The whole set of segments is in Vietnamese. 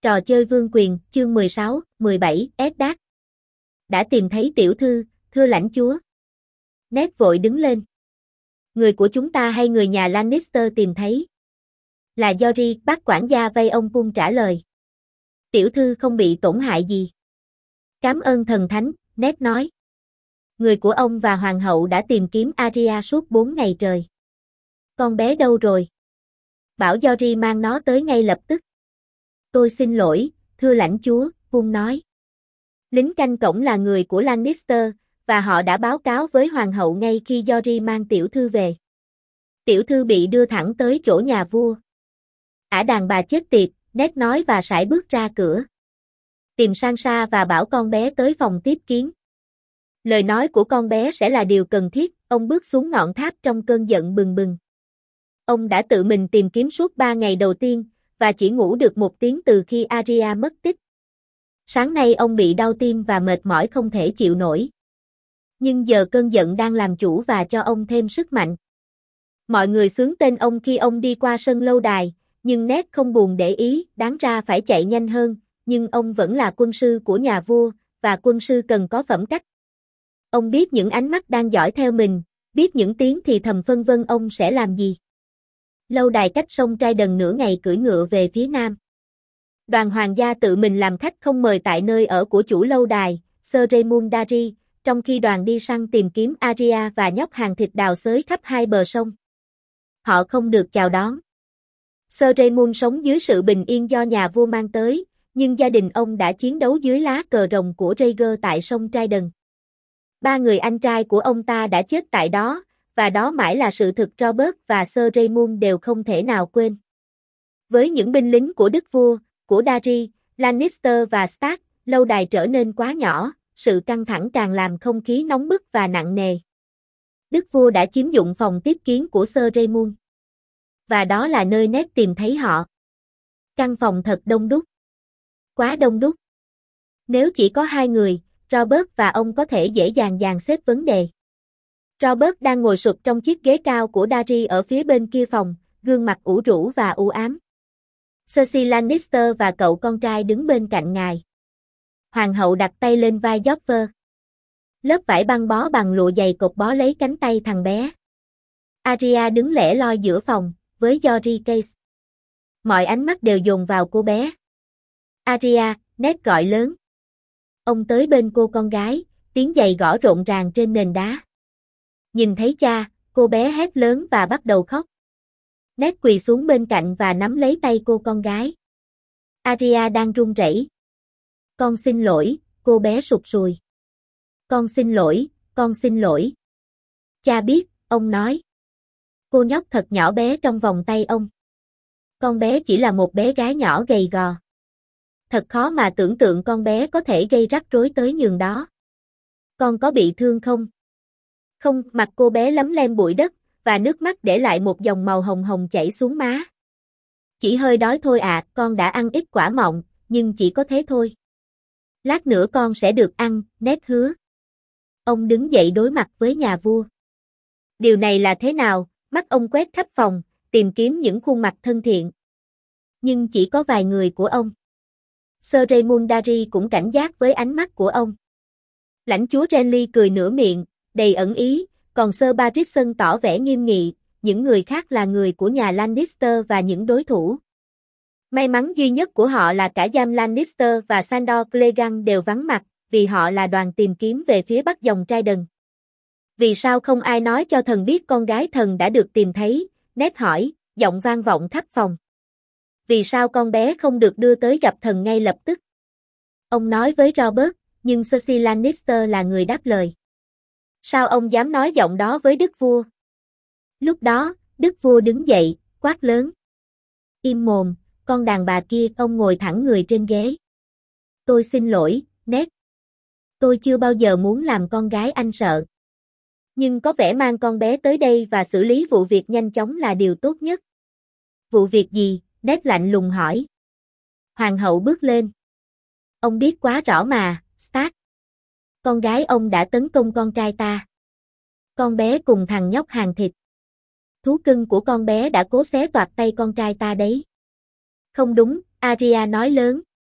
Trò chơi vương quyền, chương 16, 17, Eddard. Đã tìm thấy tiểu thư, thưa lãnh chúa. Ned vội đứng lên. Người của chúng ta hay người nhà Lannister tìm thấy? Là Jory, bác quản gia vây ông cung trả lời. Tiểu thư không bị tổn hại gì. Cảm ơn thần thánh, Ned nói. Người của ông và hoàng hậu đã tìm kiếm Arya suốt 4 ngày trời. Con bé đâu rồi? Bảo Jory mang nó tới ngay lập tức. Tôi xin lỗi, thưa lãnh chúa, cung nói. Lính canh cổng là người của Lannister, và họ đã báo cáo với hoàng hậu ngay khi Jory mang tiểu thư về. Tiểu thư bị đưa thẳng tới chỗ nhà vua. Ả đàn bà chết tiệt, Ned nói và sải bước ra cửa. Tìm Sansa và bảo con bé tới phòng tiếp kiến. Lời nói của con bé sẽ là điều cần thiết, ông bước xuống ngọn tháp trong cơn giận bừng bừng. Ông đã tự mình tìm kiếm suốt 3 ngày đầu tiên, và chỉ ngủ được 1 tiếng từ khi Arya mất tích. Sáng nay ông bị đau tim và mệt mỏi không thể chịu nổi. Nhưng giờ cơn giận đang làm chủ và cho ông thêm sức mạnh. Mọi người xướng tên ông khi ông đi qua sân lâu đài, nhưng Ned không buồn để ý, đáng ra phải chạy nhanh hơn, nhưng ông vẫn là quân sư của nhà vua, và quân sư cần có phẩm cách. Ông biết những ánh mắt đang dõi theo mình, biết những tiếng thì thầm phân vân ông sẽ làm gì. Lâu đài cách sông Trident nửa ngày cưỡi ngựa về phía nam. Đoàn hoàng gia tự mình làm khách không mời tại nơi ở của chủ lâu đài, Sir Raymond Darry, trong khi đoàn đi săn tìm kiếm Arya và nhóc hàng thịt đào xới khắp hai bờ sông. Họ không được chào đón. Sir Raymond sống dưới sự bình yên do nhà vua mang tới, nhưng gia đình ông đã chiến đấu dưới lá cờ rồng của Rhaegar tại sông Trident. 3 người anh trai của ông ta đã chết tại đó, và đó mãi là sự thực Robert và Sir Raymond đều không thể nào quên. Với những binh lính của đức vua, của Darry, Lannister và Stark, lâu đài trở nên quá nhỏ, sự căng thẳng càng làm không khí nóng bức và nặng nề. Đức vua đã chiếm dụng phòng tiếp kiến của Sir Raymond. Và đó là nơi Ned tìm thấy họ. Căn phòng thật đông đúc. Quá đông đúc. Nếu chỉ có 2 người, Robert và ông có thể dễ dàng dàn xếp vấn đề. Robert đang ngồi sụp trong chiếc ghế cao của Darry ở phía bên kia phòng, gương mặt ủ rũ và u ám. Cersei Lannister và cậu con trai đứng bên cạnh ngài. Hoàng hậu đặt tay lên vai Joffrey. Lớp vải băng bó bằng lụa dày cột bó lấy cánh tay thằng bé. Arya đứng lẻ loi giữa phòng, với Jory Case. Mọi ánh mắt đều dồn vào cô bé. Arya, Ned gọi lớn. Ông tới bên cô con gái, tiếng giày gõ rộn ràng trên nền đá. Nhìn thấy cha, cô bé hét lớn và bắt đầu khóc. Ned quỳ xuống bên cạnh và nắm lấy tay cô con gái. Arya đang run rẩy. Con xin lỗi, cô bé sụt sùi. Con xin lỗi, con xin lỗi. Cha biết, ông nói. Cô nhóc thật nhỏ bé trong vòng tay ông. Con bé chỉ là một bé gái nhỏ gầy gò. Thật khó mà tưởng tượng con bé có thể gây rắc rối tới nhường đó. Con có bị thương không? Không, mặt cô bé lấm lem bụi đất, và nước mắt để lại một dòng màu hồng hồng chảy xuống má. Chỉ hơi đói thôi à, con đã ăn ít quả mọng, nhưng chỉ có thế thôi. Lát nữa con sẽ được ăn, Ned hứa. Ông đứng dậy đối mặt với nhà vua. Điều này là thế nào? Mắt ông quét khắp phòng, tìm kiếm những khuôn mặt thân thiện. Nhưng chỉ có vài người của ông. Sir Raymond Darry cũng cảnh giác với ánh mắt của ông. Lãnh chúa Renly cười nửa miệng, đầy ẩn ý, còn Sir Barristan tỏ vẻ nghiêm nghị, những người khác là người của nhà Lannister và những đối thủ. May mắn duy nhất của họ là cả Jaime Lannister và Sandor Clegane đều vắng mặt, vì họ là đoàn tìm kiếm về phía bắc dòng Trident. Vì sao không ai nói cho thần biết con gái thần đã được tìm thấy? Ned hỏi, giọng vang vọng khắp phòng. Vì sao con bé không được đưa tới gặp thần ngay lập tức? Ông nói với Robert, nhưng Cersei Lannister là người đáp lời. Sao ông dám nói giọng đó với đức vua? Lúc đó, đức vua đứng dậy, quát lớn. Im mồm, con đàn bà kia. Ông ngồi thẳng người trên ghế. Tôi xin lỗi, Ned. Tôi chưa bao giờ muốn làm con gái anh sợ. Nhưng có vẻ mang con bé tới đây và xử lý vụ việc nhanh chóng là điều tốt nhất. Vụ việc gì? Ned lạnh lùng hỏi. Hoàng hậu bước lên. Ông biết quá rõ mà, Stark. Con gái ông đã tấn công con trai ta. Con bé cùng thằng nhóc hàng thịt. Thú cưng của con bé đã cố xé toạc tay con trai ta đấy. Không đúng, Arya nói lớn,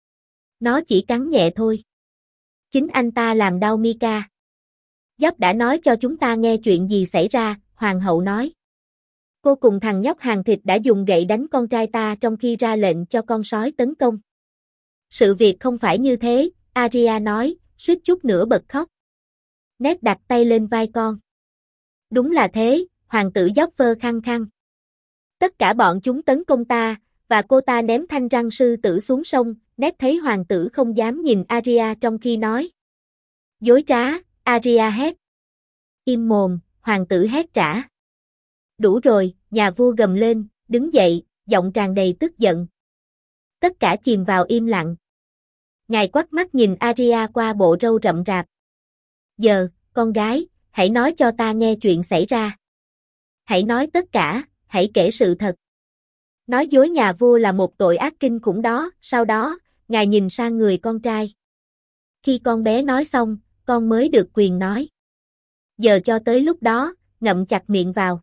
Nó chỉ cắn nhẹ thôi. Chính anh ta làm đau Mika. Giáp đã nói cho chúng ta nghe chuyện gì xảy ra, hoàng hậu nói. Cô cùng thằng nhóc hàng thịt đã dùng gậy đánh con trai ta trong khi ra lệnh cho con sói tấn công. Sự việc không phải như thế, Arya nói, suýt chút nữa bật khóc. Ned đặt tay lên vai con. Đúng là thế, hoàng tử Joffrey khăng khăng. Tất cả bọn chúng tấn công ta, và cô ta ném thanh răng sư tử xuống sông. Ned thấy hoàng tử không dám nhìn Arya trong khi nói. Dối trá, Arya hét. Im mồm, hoàng tử hét trả. Đủ rồi, nhà vua gầm lên, đứng dậy, giọng tràn đầy tức giận. Tất cả chìm vào im lặng. Ngài quắt mắt nhìn Arya qua bộ râu rậm rạp. Giờ, con gái, hãy nói cho ta nghe chuyện xảy ra. Hãy nói tất cả, hãy kể sự thật. Nói dối nhà vua là một tội ác kinh khủng đó, sau đó, ngài nhìn sang người con trai. Khi con bé nói xong, con mới được quyền nói. Giờ cho tới lúc đó, ngậm chặt miệng vào.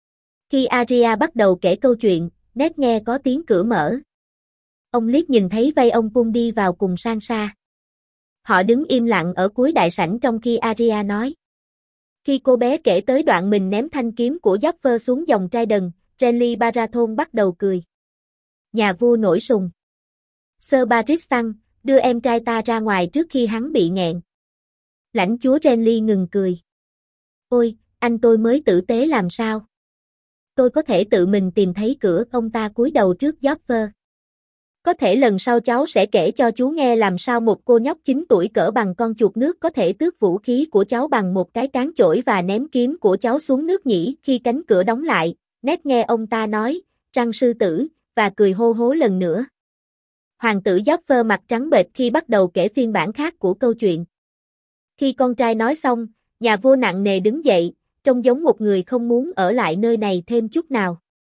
Khi Arya bắt đầu kể câu chuyện, Ned nghe có tiếng cửa mở. Ông liếc nhìn thấy vây ông Pum đi vào cùng Sansa. Họ đứng im lặng ở cuối đại sảnh trong khi Arya nói. Khi cô bé kể tới đoạn mình ném thanh kiếm của Joffrey xuống dòng Trident, Renly Baratheon bắt đầu cười. Nhà vua nổi sùng. Sir Barristan, đưa em trai ta ra ngoài trước khi hắn bị nghẹn. Lãnh chúa Renly ngừng cười. Ôi, anh tôi mới tử tế làm sao? Tôi có thể tự mình tìm thấy cửa. Ông ta cúi đầu trước Joffrey. Có thể lần sau cháu sẽ kể cho chú nghe làm sao một cô nhóc 9 tuổi cỡ bằng con chuột nước có thể tước vũ khí của cháu bằng một cái cán chổi và ném kiếm của cháu xuống nước nhỉ. Khi cánh cửa đóng lại, Ned nghe ông ta nói, răng sư tử, và cười hô hố lần nữa. Hoàng tử Joffrey mặt trắng bệch khi bắt đầu kể phiên bản khác của câu chuyện. Khi con trai nói xong, nhà vua nặng nề đứng dậy, trông giống một người không muốn ở lại nơi này thêm chút nào.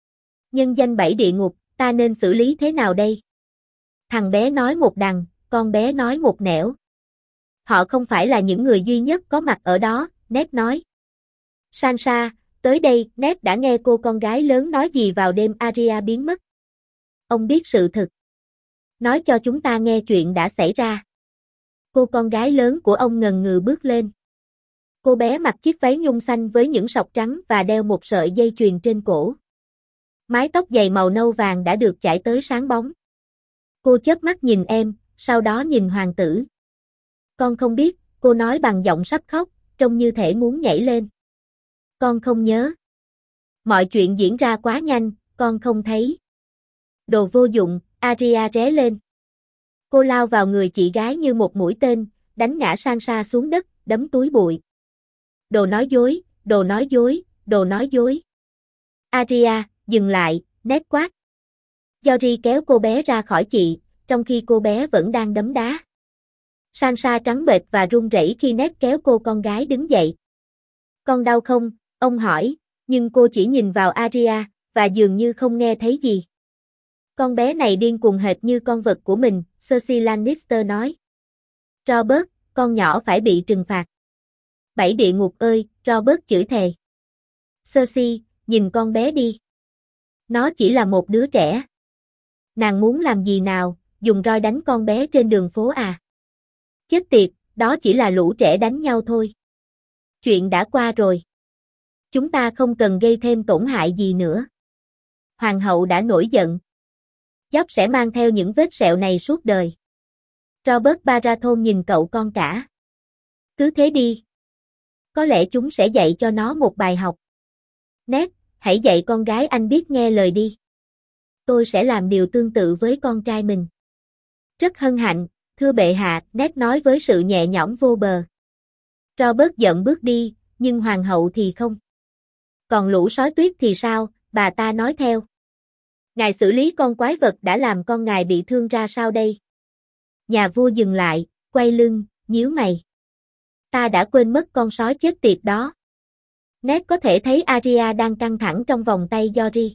Nhân danh 7 địa ngục, ta nên xử lý thế nào đây? Thằng bé nói một đằng, con bé nói một nẻo. Họ không phải là những người duy nhất có mặt ở đó, Ned nói. Sansa, tới đây, Ned đã nghe cô con gái lớn nói gì vào đêm Arya biến mất. Ông biết sự thực. Nói cho chúng ta nghe chuyện đã xảy ra. Cô con gái lớn của ông ngần ngừ bước lên. Cô bé mặc chiếc váy nhung xanh với những sọc trắng và đeo một sợi dây chuyền trên cổ. Mái tóc dày màu nâu vàng đã được chải tới sáng bóng. Cô chớp mắt nhìn em, sau đó nhìn hoàng tử. Con không biết, cô nói bằng giọng sắp khóc, trông như thể muốn nhảy lên. Con không nhớ. Mọi chuyện diễn ra quá nhanh, con không thấy. Đồ vô dụng, Arya ré lên. Cô lao vào người chị gái như một mũi tên, đánh ngã Sansa xuống đất, đấm túi bụi. Đồ nói dối, đồ nói dối, đồ nói dối. Arya, dừng lại, Ned quát. Jory kéo cô bé ra khỏi chị, trong khi cô bé vẫn đang đấm đá. Sansa trắng bệch và run rẩy khi Ned kéo cô con gái đứng dậy. Con đau không? Ông hỏi, nhưng cô chỉ nhìn vào Arya, và dường như không nghe thấy gì. Con bé này điên cuồng hệt như con vật của mình, Cersei Lannister nói. Robert, con nhỏ phải bị trừng phạt. 7 địa ngục ơi, Robert chửi thề. Cersei, nhìn con bé đi. Nó chỉ là một đứa trẻ. Nàng muốn làm gì nào, dùng roi đánh con bé trên đường phố à? Chết tiệt, đó chỉ là lũ trẻ đánh nhau thôi. Chuyện đã qua rồi. Chúng ta không cần gây thêm tổn hại gì nữa. Hoàng hậu đã nổi giận. Job sẽ mang theo những vết sẹo này suốt đời. Robert Baratheon nhìn cậu con cả. Cứ thế đi. Có lẽ chúng sẽ dạy cho nó một bài học. Ned, hãy dạy con gái anh biết nghe lời đi. Tôi sẽ làm điều tương tự với con trai mình. Rất hân hạnh, thưa bệ hạ, Ned nói với sự nhẹ nhõm vô bờ. Robert giận bước đi, nhưng hoàng hậu thì không. Còn lũ sói tuyết thì sao, bà ta nói theo. Ngài xử lý con quái vật đã làm con ngài bị thương ra sao đây? Nhà vua dừng lại, quay lưng, nhíu mày. Ta đã quên mất con sói chết tiệt đó. Ned có thể thấy Arya đang căng thẳng trong vòng tay Jory.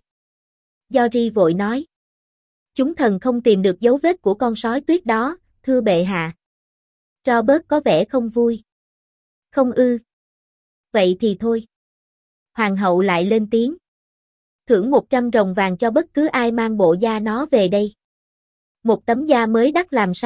Jory vội nói. Chúng thần không tìm được dấu vết của con sói tuyết đó, thưa bệ hạ. Robert có vẻ không vui. Không ư. Vậy thì thôi. Hoàng hậu lại lên tiếng. Thưởng 100 rồng vàng cho bất cứ ai mang bộ da nó về đây. Một tấm da mới đắt làm sao,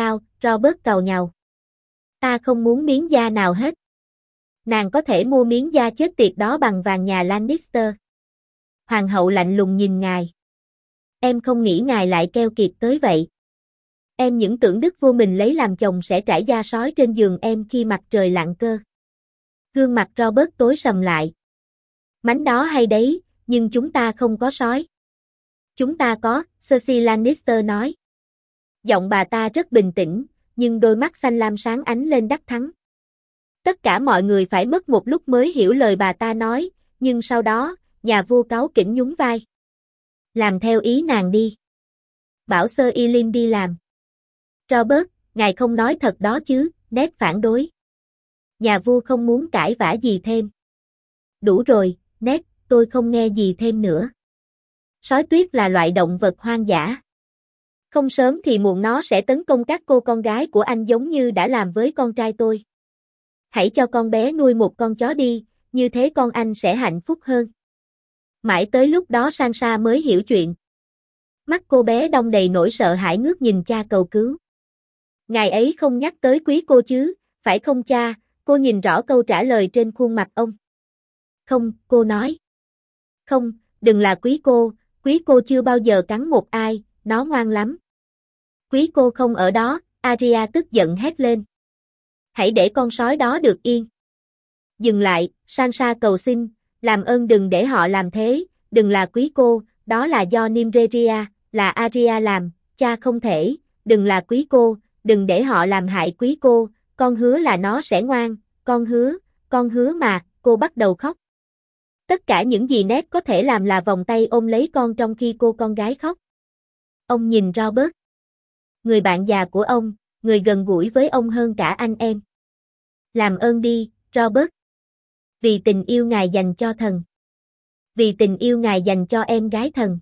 Robert càu nhàu. Ta không muốn miếng da nào hết. Nàng có thể mua miếng da chết tiệt đó bằng vàng nhà Lannister. Hoàng hậu lạnh lùng nhìn ngài. Em không nghĩ ngài lại keo kiệt tới vậy. Em những tưởng đức vua mình lấy làm chồng sẽ trải da sói trên giường em khi mặt trời lặn cơ. Gương mặt Robert tối sầm lại. Mánh đó hay đấy, nhưng chúng ta không có sói. Chúng ta có, Cersei Lannister nói. Giọng bà ta rất bình tĩnh, nhưng đôi mắt xanh lam sáng ánh lên đắc thắng. Tất cả mọi người phải mất một lúc mới hiểu lời bà ta nói, nhưng sau đó, nhà vua cáu kỉnh nhún vai. Làm theo ý nàng đi. Bảo Sir Ilyn đi làm. Robert, ngài không nói thật đó chứ, Ned phản đối. Nhà vua không muốn cãi vã gì thêm. Đủ rồi, Ned, tôi không nghe gì thêm nữa. Sói tuyết là loại động vật hoang dã. Không sớm thì muộn nó sẽ tấn công các cô con gái của anh giống như đã làm với con trai tôi. Hãy cho con bé nuôi một con chó đi, như thế con anh sẽ hạnh phúc hơn. Mãi tới lúc đó Sansa mới hiểu chuyện. Mắt cô bé đong đầy nỗi sợ hãi ngước nhìn cha cầu cứu. Ngài ấy không nhắc tới quý cô chứ, phải không cha? Cô nhìn rõ câu trả lời trên khuôn mặt ông. Không, cô nói. Không, đừng là quý cô chưa bao giờ cắn một ai, nó ngoan lắm. Quý cô không ở đó, Arya tức giận hét lên. Hãy để con sói đó được yên. Dừng lại, Sansa cầu xin, làm ơn đừng để họ làm thế, đừng là quý cô, đó là do Nymeria, là Arya làm, cha không thể, đừng là quý cô, đừng để họ làm hại quý cô, con hứa là nó sẽ ngoan, con hứa mà, cô bắt đầu khóc. Tất cả những gì Ned có thể làm là vòng tay ôm lấy con trong khi cô con gái khóc. Ông nhìn Robert. Người bạn già của ông, người gần gũi với ông hơn cả anh em. Làm ơn đi, Robert. Vì tình yêu ngài dành cho thần. Vì tình yêu ngài dành cho em gái thần.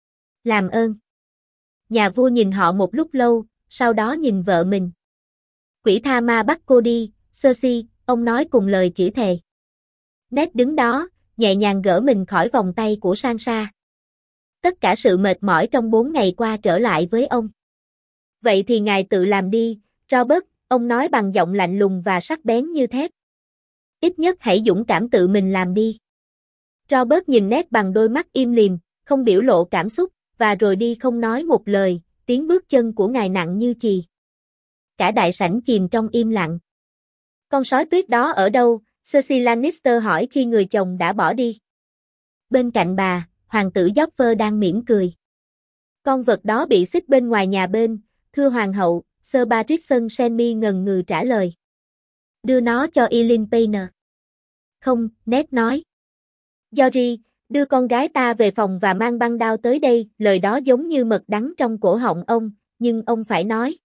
Làm ơn. Nhà vua nhìn họ một lúc lâu, sau đó nhìn vợ mình. Quỷ tha ma bắt cô đi, Cersei, ông nói cùng lời chửi thề. Ned đứng đó, nhẹ nhàng gỡ mình khỏi vòng tay của Sansa. Tất cả sự mệt mỏi trong 4 ngày qua trở lại với ông. Vậy thì ngài tự làm đi, Robert, ông nói bằng giọng lạnh lùng và sắc bén như thép. Ít nhất hãy dũng cảm tự mình làm đi. Robert nhìn Ned bằng đôi mắt im lìm, không biểu lộ cảm xúc, và rồi đi không nói một lời, tiếng bước chân của ngài nặng như chì. Cả đại sảnh chìm trong im lặng. Con sói tuyết đó ở đâu? Cersei Lannister hỏi khi người chồng đã bỏ đi. Bên cạnh bà, hoàng tử Joffrey đang mỉm cười. Con vật đó bị xích bên ngoài nhà bên, thưa hoàng hậu, Sir Barristan Shenmue ngần ngừ trả lời. Đưa nó cho Ilyn Payne. Không, Ned nói. Jory, đưa con gái ta về phòng và mang băng đao tới đây, lời đó giống như mật đắng trong cổ họng ông, nhưng ông phải nói.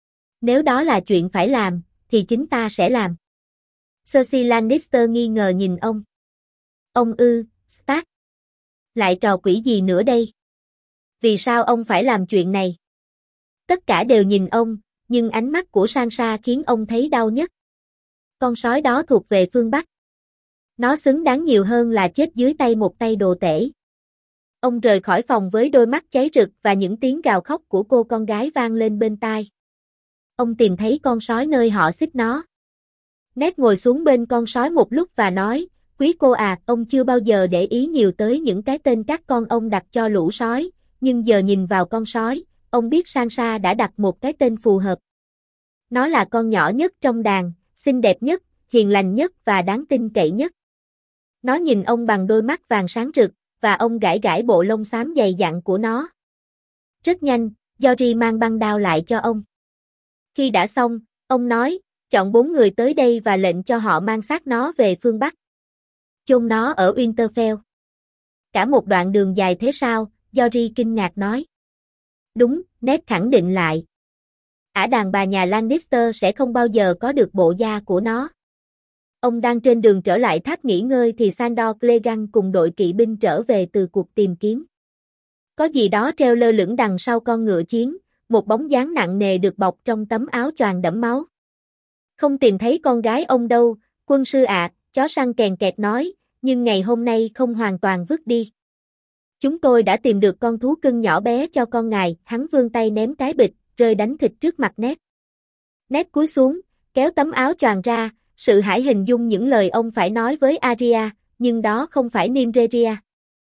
Nếu đó là chuyện phải làm, thì chính ta sẽ làm. Cersei Lannister nghi ngờ nhìn ông. Ông Stark. Lại trò quỷ gì nữa đây? Vì sao ông phải làm chuyện này? Tất cả đều nhìn ông, nhưng ánh mắt của Sansa khiến ông thấy đau nhất. Con sói đó thuộc về phương Bắc. Nó xứng đáng nhiều hơn là chết dưới tay một tay đồ tể. Ông rời khỏi phòng với đôi mắt cháy rực và những tiếng gào khóc của cô con gái vang lên bên tai. Ông tìm thấy con sói nơi họ xích nó. Ned ngồi xuống bên con sói một lúc và nói, quý cô à, ông chưa bao giờ để ý nhiều tới những cái tên các con ông đặt cho lũ sói, nhưng giờ nhìn vào con sói, ông biết Sansa đã đặt một cái tên phù hợp. Nó là con nhỏ nhất trong đàn, xinh đẹp nhất, hiền lành nhất và đáng tin cậy nhất. Nó nhìn ông bằng đôi mắt vàng sáng rực, và ông gãi gãi bộ lông xám dày dặn của nó. Rất nhanh, Jory mang băng đao lại cho ông. Khi đã xong, ông nói, chọn 4 người tới đây và lệnh cho họ mang xác nó về phương Bắc. Chôn nó ở Winterfell. Cả một đoạn đường dài thế sao? Jory kinh ngạc nói. Đúng, Ned khẳng định lại. Ả đàn bà nhà Lannister sẽ không bao giờ có được bộ da của nó. Ông đang trên đường trở lại tháp nghỉ ngơi thì Sandor Clegane cùng đội kỵ binh trở về từ cuộc tìm kiếm. Có gì đó treo lơ lửng đằng sau con ngựa chiến, một bóng dáng nặng nề được bọc trong tấm áo choàng đẫm máu. Không tìm thấy con gái ông đâu, quân sư ạ, chó săn kèn kẹt nói, nhưng ngày hôm nay không hoàn toàn vứt đi. Chúng tôi đã tìm được con thú cưng nhỏ bé cho con ngài, hắn vươn tay ném cái bịch, rơi đánh thịt trước mặt Ned. Ned cúi xuống, kéo tấm áo choàng ra, sự hãi hình dung những lời ông phải nói với Arya, nhưng đó không phải Nymeria.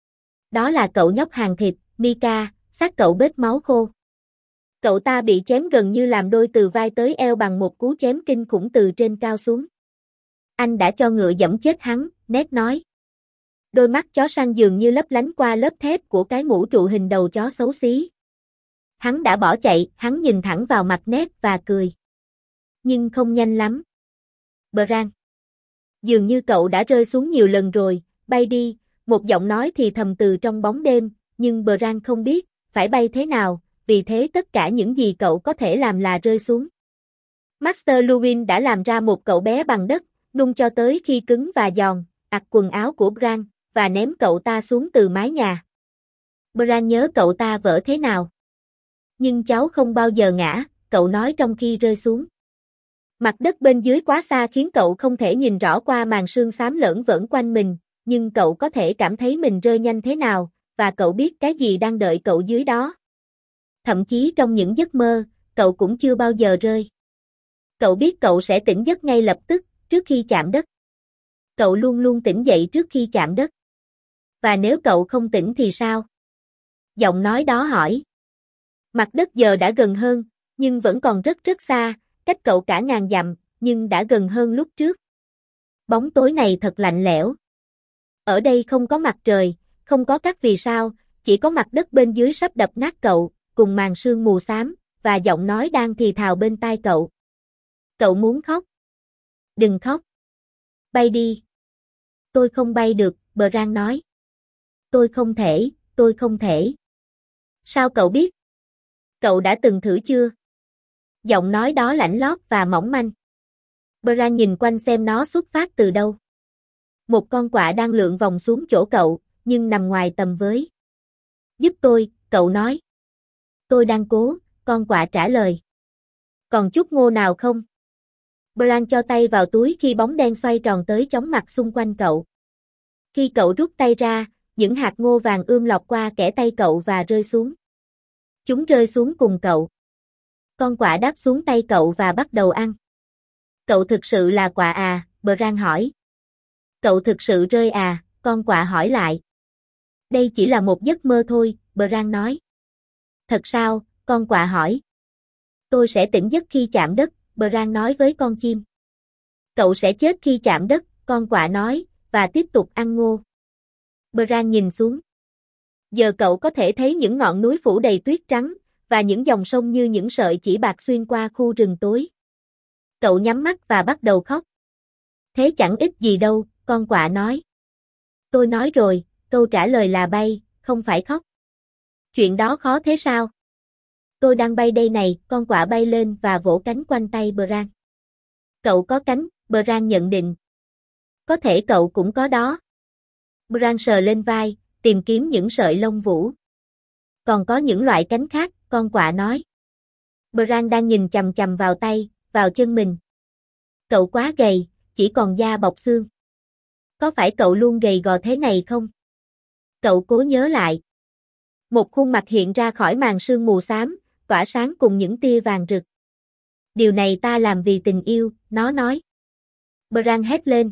Đó là cậu nhóc hàng thịt, Mika, xác cậu bết máu khô. Cậu ta bị chém gần như làm đôi từ vai tới eo bằng một cú chém kinh khủng từ trên cao xuống. Anh đã cho ngựa giẫm chết hắn, Ned nói. Đôi mắt chó săn dường như lấp lánh qua lớp thép của cái mũ trụ hình đầu chó xấu xí. Hắn đã bỏ chạy, hắn nhìn thẳng vào mặt Ned và cười. Nhưng không nhanh lắm. Bran. Dường như cậu đã rơi xuống nhiều lần rồi, bay đi, một giọng nói thì thầm từ trong bóng đêm, nhưng Bran không biết, phải bay thế nào, vì thế tất cả những gì cậu có thể làm là rơi xuống. Master Luwin đã làm ra một cậu bé bằng đất, nung cho tới khi cứng và giòn, ặt quần áo của Bran, và ném cậu ta xuống từ mái nhà. Bran nhớ cậu ta vỡ thế nào. Nhưng cháu không bao giờ ngã, cậu nói trong khi rơi xuống. Mặt đất bên dưới quá xa khiến cậu không thể nhìn rõ qua màn sương xám lởn vởn quanh mình, nhưng cậu có thể cảm thấy mình rơi nhanh thế nào, và cậu biết cái gì đang đợi cậu dưới đó. Thậm chí trong những giấc mơ, cậu cũng chưa bao giờ rơi. Cậu biết cậu sẽ tỉnh giấc ngay lập tức, trước khi chạm đất. Cậu luôn luôn tỉnh dậy trước khi chạm đất. Và nếu cậu không tỉnh thì sao? Giọng nói đó hỏi. Mặt đất giờ đã gần hơn, nhưng vẫn còn rất rất xa, cách cậu cả ngàn dặm, nhưng đã gần hơn lúc trước. Bóng tối này thật lạnh lẽo. Ở đây không có mặt trời, không có các vì sao, chỉ có mặt đất bên dưới sắp đập nát cậu, cùng màn sương mù xám, và giọng nói đang thì thào bên tai cậu. Cậu muốn khóc. Đừng khóc. Bay đi. Tôi không bay được, Bran nói. Tôi không thể. Sao cậu biết? Cậu đã từng thử chưa? Giọng nói đó lạnh lót và mỏng manh. Bran nhìn quanh xem nó xuất phát từ đâu. Một con quạ đang lượn vòng xuống chỗ cậu, nhưng nằm ngoài tầm với. Giúp tôi, cậu nói. Tôi đang cố, con quạ trả lời. Còn chút ngô nào không? Bran cho tay vào túi khi bóng đen xoay tròn tới chóng mặt xung quanh cậu. Khi cậu rút tay ra, những hạt ngô vàng lọt qua kẽ tay cậu và rơi xuống. Chúng rơi xuống cùng cậu. Con quạ đáp xuống tay cậu và bắt đầu ăn. Cậu thực sự là quạ à? Bran hỏi. Cậu thực sự rơi à? Con quạ hỏi lại. Đây chỉ là một giấc mơ thôi, Bran nói. Thật sao? Con quạ hỏi. Tôi sẽ tỉnh giấc khi chạm đất, Bran nói với con chim. Cậu sẽ chết khi chạm đất, con quạ nói, và tiếp tục ăn ngô. Bran nhìn xuống. Giờ cậu có thể thấy những ngọn núi phủ đầy tuyết trắng, và những dòng sông như những sợi chỉ bạc xuyên qua khu rừng tối. Cậu nhắm mắt và bắt đầu khóc. Thế chẳng ích gì đâu, con quạ nói. Tôi nói rồi, câu trả lời là bay, không phải khóc. Chuyện đó khó thế sao? Tôi đang bay đây này, con quạ bay lên và vỗ cánh quanh tay Bran. Cậu có cánh, Bran nhận định. Có thể cậu cũng có đó. Bran sờ lên vai, tìm kiếm những sợi lông vũ. Còn có những loại cánh khác, con quạ nói. Bran đang nhìn chằm chằm vào tay, vào chân mình. Cậu quá gầy, chỉ còn da bọc xương. Có phải cậu luôn gầy gò thế này không? Cậu cố nhớ lại. Một khuôn mặt hiện ra khỏi màn sương mù xám, tỏa sáng cùng những tia vàng rực. Điều này ta làm vì tình yêu, nó nói. Bran hét lên.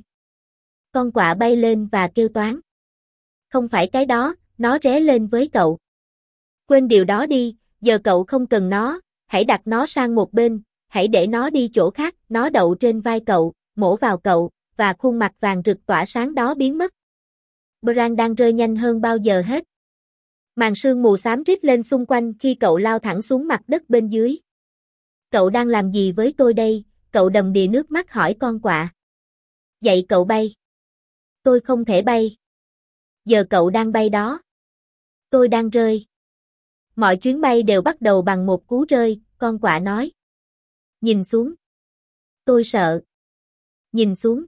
Con quạ bay lên và kêu toáng. Không phải cái đó, nó ré lên với cậu. Quên điều đó đi, giờ cậu không cần nó, hãy đặt nó sang một bên, hãy để nó đi chỗ khác, nó đậu trên vai cậu, mổ vào cậu, và khuôn mặt vàng rực tỏa sáng đó biến mất. Bran đang rơi nhanh hơn bao giờ hết. Màn sương mù xám rít lên xung quanh khi cậu lao thẳng xuống mặt đất bên dưới. Cậu đang làm gì với tôi đây? Cậu đầm đìa nước mắt hỏi con quạ. Dạy cậu bay. Tôi không thể bay. Giờ cậu đang bay đó. Tôi đang rơi. Mọi chuyến bay đều bắt đầu bằng một cú rơi, con quạ nói. Nhìn xuống. Tôi sợ. Nhìn xuống.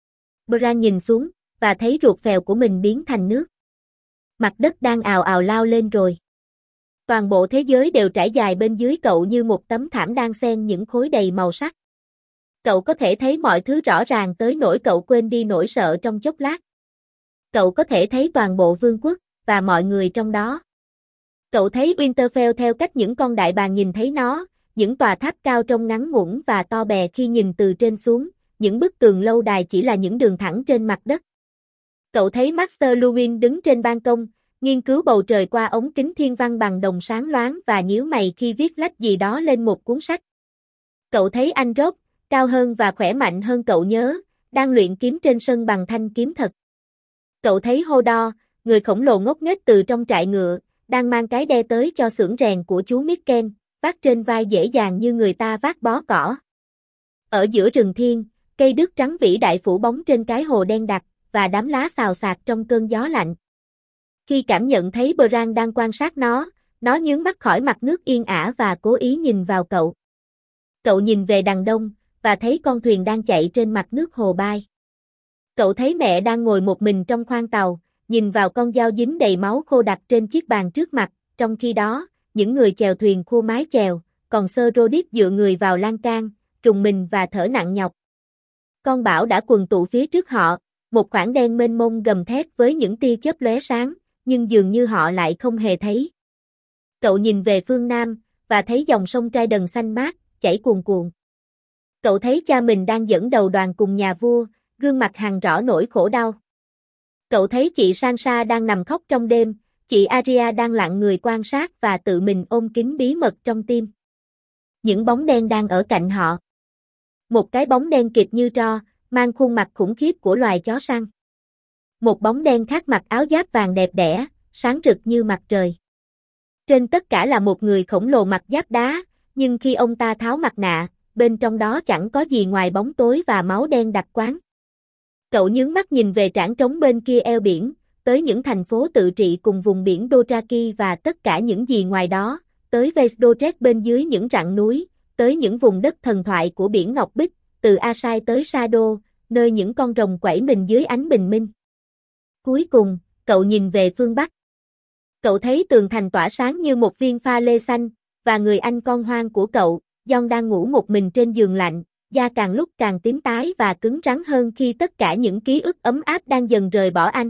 Bran nhìn xuống, và thấy ruột phèo của mình biến thành nước. Mặt đất đang ào ào lao lên rồi. Toàn bộ thế giới đều trải dài bên dưới cậu như một tấm thảm đang xen những khối đầy màu sắc. Cậu có thể thấy mọi thứ rõ ràng tới nỗi cậu quên đi nỗi sợ trong chốc lát. Cậu có thể thấy toàn bộ vương quốc, và mọi người trong đó. Cậu thấy Winterfell theo cách những con đại bàng nhìn thấy nó, những tòa tháp cao trông ngắn ngủn và to bè khi nhìn từ trên xuống, những bức tường lâu đài chỉ là những đường thẳng trên mặt đất. Cậu thấy Master Luwin đứng trên ban công, nghiên cứu bầu trời qua ống kính thiên văn bằng đồng sáng loáng và nhíu mày khi viết lách gì đó lên một cuốn sách. Cậu thấy anh Rob, cao hơn và khỏe mạnh hơn cậu nhớ, đang luyện kiếm trên sân bằng thanh kiếm thật. Cậu thấy Hodor, người khổng lồ ngốc nghếch từ trong trại ngựa, đang mang cái đe tới cho xưởng rèn của chú Mikken, vác trên vai dễ dàng như người ta vác bó cỏ. Ở giữa rừng thiên, cây đước trắng vĩ đại phủ bóng trên cái hồ đen đặc, và đám lá xào xạc trong cơn gió lạnh. Khi cảm nhận thấy Bran đang quan sát nó nhướng mắt khỏi mặt nước yên ả và cố ý nhìn vào cậu. Cậu nhìn về đằng đông, và thấy con thuyền đang chạy trên mặt nước hồ bay. Cậu thấy mẹ đang ngồi một mình trong khoang tàu, nhìn vào con dao dính đầy máu khô đặt trên chiếc bàn trước mặt, trong khi đó, những người chèo thuyền khô mái chèo, còn Sir Rodick dựa người vào lan can, trùng mình và thở nặng nhọc. Con bão đã quần tụ phía trước họ, một khoảng đen mênh mông gầm thét với những tia chớp lóe sáng, nhưng dường như họ lại không hề thấy. Cậu nhìn về phương Nam, và thấy dòng sông Trident xanh mát, chảy cuồn cuộn. Cậu thấy cha mình đang dẫn đầu đoàn cùng nhà vua, gương mặt hằn rõ nỗi khổ đau. Cậu thấy chị Sansa đang nằm khóc trong đêm, chị Arya đang lặng người quan sát và tự mình ôm kín bí mật trong tim. Những bóng đen đang ở cạnh họ. Một cái bóng đen kịt như tro, mang khuôn mặt khủng khiếp của loài chó săn. Một bóng đen khác mặc áo giáp vàng đẹp đẽ, sáng rực như mặt trời. Trên tất cả là một người khổng lồ mặc giáp đá, nhưng khi ông ta tháo mặt nạ, bên trong đó chẳng có gì ngoài bóng tối và máu đen đặc quán. Cậu nhướng mắt nhìn về trảng trống bên kia eo biển, tới những thành phố tự trị cùng vùng biển Dothraki và tất cả những gì ngoài đó, tới Vestdorek bên dưới những rặng núi, tới những vùng đất thần thoại của biển Ngọc Bích, từ Asai tới Shadow, nơi những con rồng quẩy mình dưới ánh bình minh. Cuối cùng, cậu nhìn về phương Bắc. Cậu thấy tường thành tỏa sáng như một viên pha lê xanh, và người anh con hoang của cậu, Jon đang ngủ một mình trên giường lạnh, da càng lúc càng tím tái và cứng rắn hơn khi tất cả những ký ức ấm áp đang dần rời bỏ anh.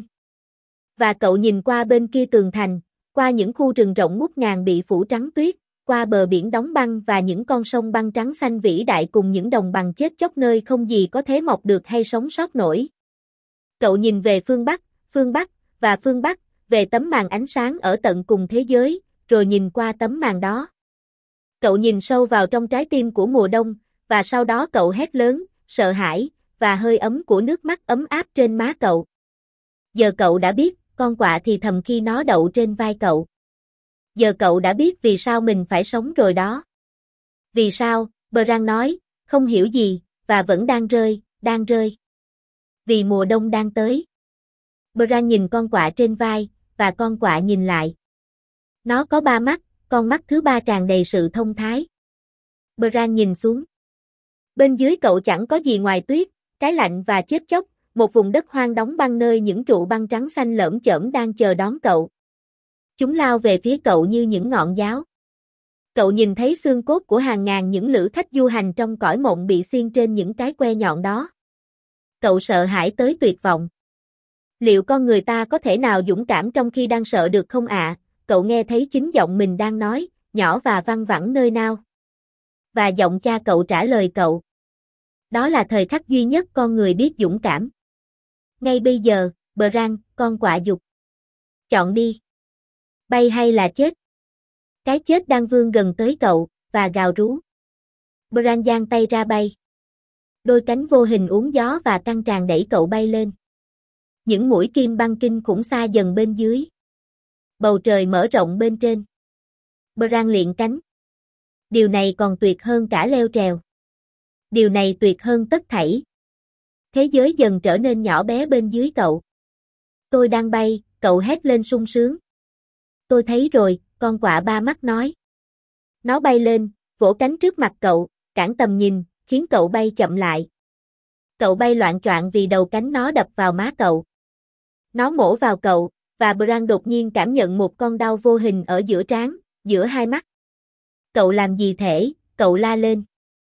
Và cậu nhìn qua bên kia tường thành, qua những khu rừng rộng ngút ngàn bị phủ trắng tuyết, qua bờ biển đóng băng và những con sông băng trắng xanh vĩ đại cùng những đồng bằng chết chóc nơi không gì có thể mọc được hay sống sót nổi. Cậu nhìn về phương Bắc, và phương Bắc, về tấm màn ánh sáng ở tận cùng thế giới, rồi nhìn qua tấm màn đó. Cậu nhìn sâu vào trong trái tim của mùa đông, và sau đó cậu hét lớn, sợ hãi, và hơi ấm của nước mắt ấm áp trên má cậu. Giờ cậu đã biết, con quạ thì thầm khi nó đậu trên vai cậu. Giờ cậu đã biết vì sao mình phải sống rồi đó. Vì sao, Bran nói, không hiểu gì, và vẫn đang rơi. Vì mùa đông đang tới. Bran nhìn con quạ trên vai, và con quạ nhìn lại. Nó có 3 mắt, con mắt thứ 3 tràn đầy sự thông thái. Bran nhìn xuống. Bên dưới cậu chẳng có gì ngoài tuyết, cái lạnh và chết chóc, một vùng đất hoang đóng băng nơi những trụ băng trắng xanh lởm chởm đang chờ đón cậu. Chúng lao về phía cậu như những ngọn giáo. Cậu nhìn thấy xương cốt của hàng ngàn những lữ khách du hành trong cõi mộng bị xiên trên những cái que nhọn đó. Cậu sợ hãi tới tuyệt vọng. Liệu con người ta có thể nào dũng cảm trong khi đang sợ được không ạ? Cậu nghe thấy chính giọng mình đang nói, nhỏ và văng vẳng nơi nào. Và giọng cha cậu trả lời cậu. Đó là thời khắc duy nhất con người biết dũng cảm. Ngay bây giờ, Bran, con quạ dục. Chọn đi. Bay hay là chết? Cái chết đang vươn gần tới cậu, và gào rú. Bran giang tay ra bay. Đôi cánh vô hình uốn gió và căng tràn đẩy cậu bay lên. Những mũi kim băng kinh khủng xa dần bên dưới. Bầu trời mở rộng bên trên. Bran liệng cánh. Điều này còn tuyệt hơn cả leo trèo. Điều này tuyệt hơn tất thảy. Thế giới dần trở nên nhỏ bé bên dưới cậu. Tôi đang bay, cậu hét lên sung sướng. Tôi thấy rồi, con quạ 3 mắt nói. Nó bay lên, vỗ cánh trước mặt cậu, cản tầm nhìn, khiến cậu bay chậm lại. Cậu bay loạng choạng vì đầu cánh nó đập vào má cậu. Nó mổ vào cậu, và Bran đột nhiên cảm nhận một con đau vô hình ở giữa trán, giữa hai mắt. Cậu làm gì thể, cậu la lên.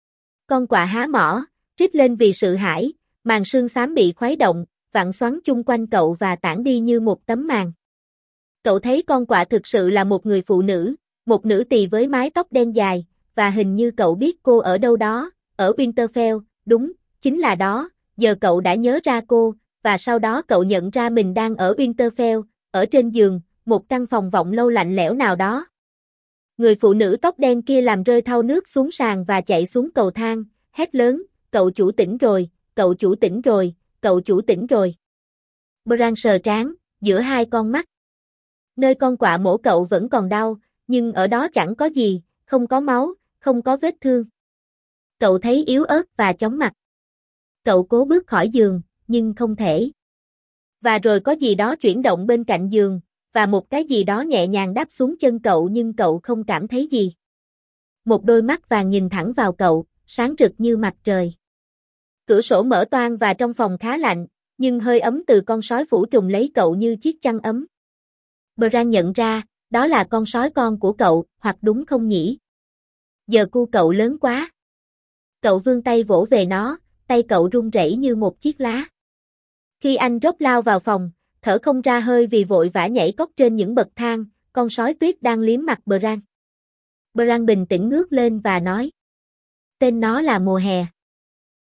Con quạ há mỏ, rít lên vì sự hãi, màn sương xám bị khuấy động, vặn xoắn chung quanh cậu và tản đi như một tấm màn. Cậu thấy con quạ thực sự là một người phụ nữ, một nữ tỳ với mái tóc đen dài, và hình như cậu biết cô ở đâu đó, ở Winterfell, đúng, chính là đó, giờ cậu đã nhớ ra cô, và sau đó cậu nhận ra mình đang ở Winterfell, ở trên giường, một căn phòng vọng lâu lạnh lẽo nào đó. Người phụ nữ tóc đen kia làm rơi thau nước xuống sàn và chạy xuống cầu thang, hét lớn, cậu chủ tỉnh rồi, cậu chủ tỉnh rồi, cậu chủ tỉnh rồi. Bran sờ trán, giữa hai con mắt. Nơi con quạ mổ cậu vẫn còn đau, nhưng ở đó chẳng có gì, không có máu, không có vết thương. Cậu thấy yếu ớt và chóng mặt. Cậu cố bước khỏi giường, nhưng không thể. Và rồi có gì đó chuyển động bên cạnh giường, và một cái gì đó nhẹ nhàng đáp xuống chân cậu nhưng cậu không cảm thấy gì. Một đôi mắt vàng nhìn thẳng vào cậu, sáng rực như mặt trời. Cửa sổ mở toang và trong phòng khá lạnh, nhưng hơi ấm từ con sói phủ trùm lấy cậu như chiếc chăn ấm. Bran nhận ra, đó là con sói con của cậu, hoặc đúng không nhỉ? Giờ cu cậu lớn quá. Cậu vươn tay vỗ về nó, tay cậu run rẩy như một chiếc lá. Khi anh Robb lao vào phòng, thở không ra hơi vì vội vã nhảy cóc trên những bậc thang, con sói tuyết đang liếm mặt Bran. Bran bình tĩnh ngước lên và nói. Tên nó là mùa hè.